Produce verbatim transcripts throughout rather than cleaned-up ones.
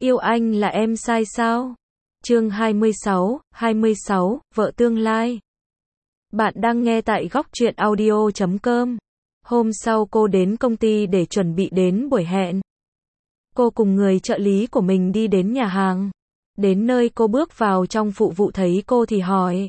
Yêu anh là em sai sao? Chương hai mươi sáu, hai mươi sáu, vợ tương lai. Bạn đang nghe tại góc truyện audio chấm com. Hôm sau cô đến công ty để chuẩn bị đến buổi hẹn. Cô cùng người trợ lý của mình đi đến nhà hàng. Đến nơi cô bước vào trong, phụ vụ thấy cô thì hỏi.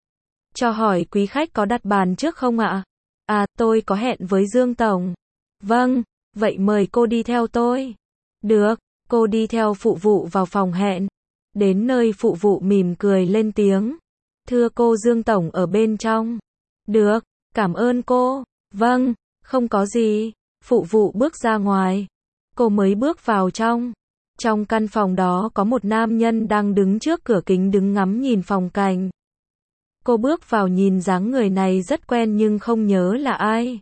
Cho hỏi quý khách có đặt bàn trước không ạ? À, tôi có hẹn với Dương Tổng. Vâng, vậy mời cô đi theo tôi. Được, cô đi theo phụ vụ vào phòng hẹn. Đến nơi phụ vụ mỉm cười lên tiếng. Thưa cô, Dương Tổng ở bên trong. Được, cảm ơn cô. Vâng, không có gì. Phụ vụ bước ra ngoài. Cô mới bước vào trong. Trong căn phòng đó có một nam nhân đang đứng trước cửa kính đứng ngắm nhìn phong cảnh. Cô bước vào nhìn dáng người này rất quen nhưng không nhớ là ai.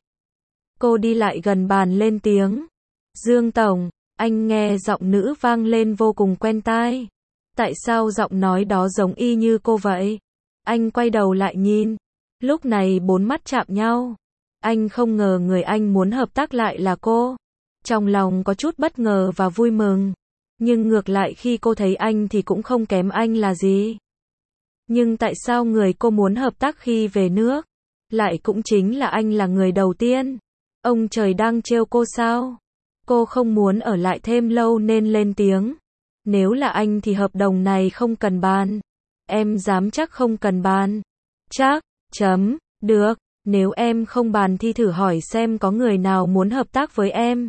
Cô đi lại gần bàn lên tiếng. Dương Tổng, anh nghe giọng nữ vang lên vô cùng quen tai. Tại sao giọng nói đó giống y như cô vậy? Anh quay đầu lại nhìn. Lúc này bốn mắt chạm nhau. Anh không ngờ người anh muốn hợp tác lại là cô. Trong lòng có chút bất ngờ và vui mừng. Nhưng ngược lại khi cô thấy anh thì cũng không kém anh là gì. Nhưng tại sao người cô muốn hợp tác khi về nước? Lại cũng chính là anh là người đầu tiên. Ông trời đang trêu cô sao? Cô không muốn ở lại thêm lâu nên lên tiếng. Nếu là anh thì hợp đồng này không cần bàn. Em dám chắc không cần bàn. Chắc, chấm, được, nếu em không bàn thì thử hỏi xem có người nào muốn hợp tác với em.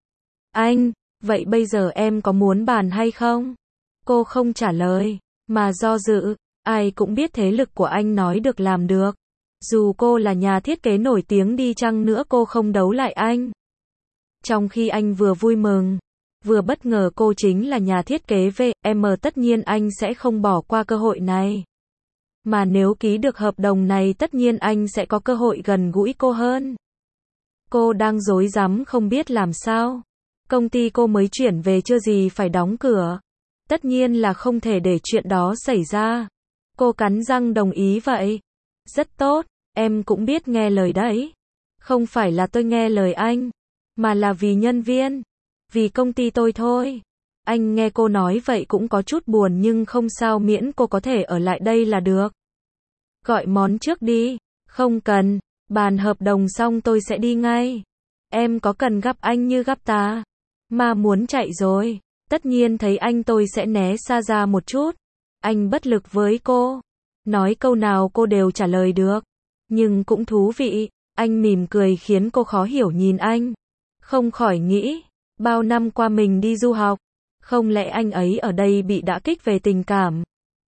Anh, vậy bây giờ em có muốn bàn hay không? Cô không trả lời, mà do dự, ai cũng biết thế lực của anh nói được làm được. Dù cô là nhà thiết kế nổi tiếng đi chăng nữa cô không đấu lại anh. Trong khi anh vừa vui mừng, vừa bất ngờ cô chính là nhà thiết kế vê em tất nhiên anh sẽ không bỏ qua cơ hội này. Mà nếu ký được hợp đồng này tất nhiên anh sẽ có cơ hội gần gũi cô hơn. Cô đang rối rắm không biết làm sao. Công ty cô mới chuyển về chưa gì phải đóng cửa. Tất nhiên là không thể để chuyện đó xảy ra. Cô cắn răng đồng ý vậy. Rất tốt, em cũng biết nghe lời đấy. Không phải là tôi nghe lời anh, mà là vì nhân viên, vì công ty tôi thôi. Anh nghe cô nói vậy cũng có chút buồn nhưng không sao, miễn cô có thể ở lại đây là được. Gọi món trước đi. Không cần, bàn hợp đồng xong tôi sẽ đi ngay. Em có cần gặp anh như gặp ta? Mà muốn chạy rồi. Tất nhiên thấy anh tôi sẽ né xa ra một chút. Anh bất lực với cô. Nói câu nào cô đều trả lời được. Nhưng cũng thú vị. Anh mỉm cười khiến cô khó hiểu nhìn anh. Không khỏi nghĩ. Bao năm qua mình đi du học. Không lẽ anh ấy ở đây bị đả kích về tình cảm?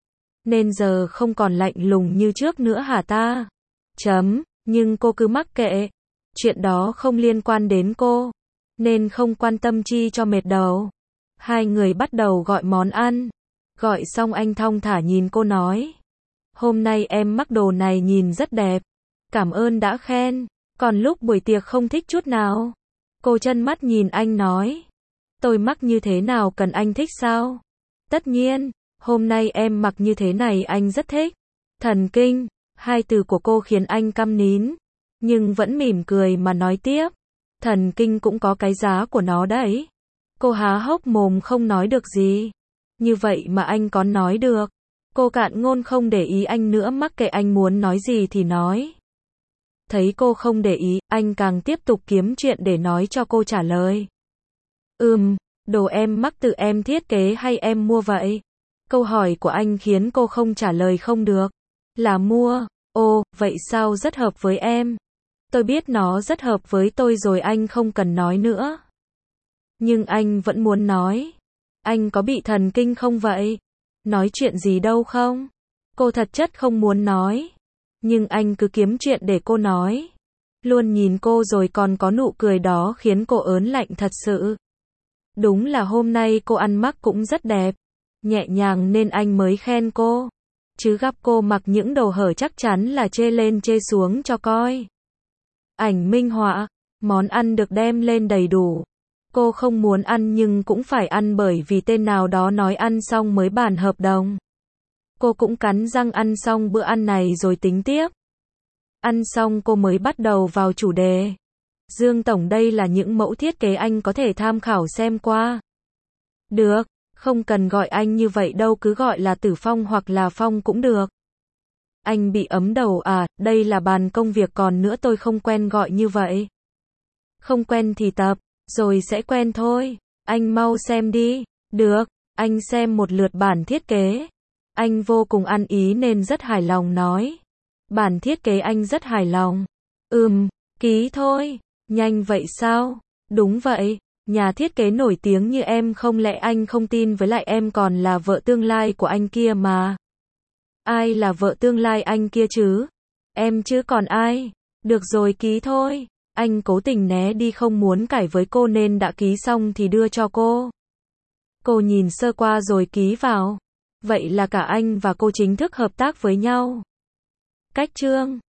Nên giờ không còn lạnh lùng như trước nữa hả ta? Chấm. Nhưng cô cứ mắc kệ. Chuyện đó không liên quan đến cô. Nên không quan tâm chi cho mệt đầu. Hai người bắt đầu gọi món ăn. Gọi xong anh thong thả nhìn cô nói. Hôm nay em mắc đồ này nhìn rất đẹp. Cảm ơn đã khen. Còn lúc buổi tiệc không thích chút nào. Cô trân mắt nhìn anh nói. Tôi mắc như thế nào cần anh thích sao? Tất nhiên, hôm nay em mặc như thế này anh rất thích. Thần kinh, hai từ của cô khiến anh câm nín. Nhưng vẫn mỉm cười mà nói tiếp. Thần kinh cũng có cái giá của nó đấy. Cô há hốc mồm không nói được gì. Như vậy mà anh có nói được. Cô cạn ngôn không để ý anh nữa, mắc kệ anh muốn nói gì thì nói. Thấy cô không để ý, anh càng tiếp tục kiếm chuyện để nói cho cô trả lời. Ừm, đồ em mắc tự em thiết kế hay em mua vậy? Câu hỏi của anh khiến cô không trả lời không được. Là mua. Ồ, vậy sao rất hợp với em. Tôi biết nó rất hợp với tôi rồi, anh không cần nói nữa. Nhưng anh vẫn muốn nói. Anh có bị thần kinh không vậy? Nói chuyện gì đâu không? Cô thật chất không muốn nói. Nhưng anh cứ kiếm chuyện để cô nói. Luôn nhìn cô rồi còn có nụ cười đó khiến cô ớn lạnh thật sự. Đúng là hôm nay cô ăn mặc cũng rất đẹp. Nhẹ nhàng nên anh mới khen cô. Chứ gặp cô mặc những đồ hở chắc chắn là chê lên chê xuống cho coi. Ảnh minh họa. Món ăn được đem lên đầy đủ. Cô không muốn ăn nhưng cũng phải ăn bởi vì tên nào đó nói ăn xong mới bàn hợp đồng. Cô cũng cắn răng ăn xong bữa ăn này rồi tính tiếp. Ăn xong cô mới bắt đầu vào chủ đề. Dương Tổng, đây là những mẫu thiết kế anh có thể tham khảo xem qua. Được, Không cần gọi anh như vậy đâu, cứ gọi là Tử Phong hoặc là Phong cũng được. Anh bị ấm đầu à, đây là bàn công việc, còn nữa tôi không quen gọi như vậy. Không quen thì tập, rồi sẽ quen thôi. Anh mau xem đi. Được, anh xem một lượt bản thiết kế. Anh vô cùng ăn ý nên rất hài lòng nói. Bản thiết kế anh rất hài lòng. Ừm, ký thôi. Nhanh vậy sao? Đúng vậy. Nhà thiết kế nổi tiếng như em, không lẽ anh không tin, với lại em còn là vợ tương lai của anh kia mà. Ai là vợ tương lai anh kia chứ? Em chứ còn ai? Được rồi, ký thôi. Anh cố tình né đi, không muốn cãi với cô nên đã ký xong thì đưa cho cô. Cô nhìn sơ qua rồi ký vào. Vậy là cả anh và cô chính thức hợp tác với nhau. Cách chương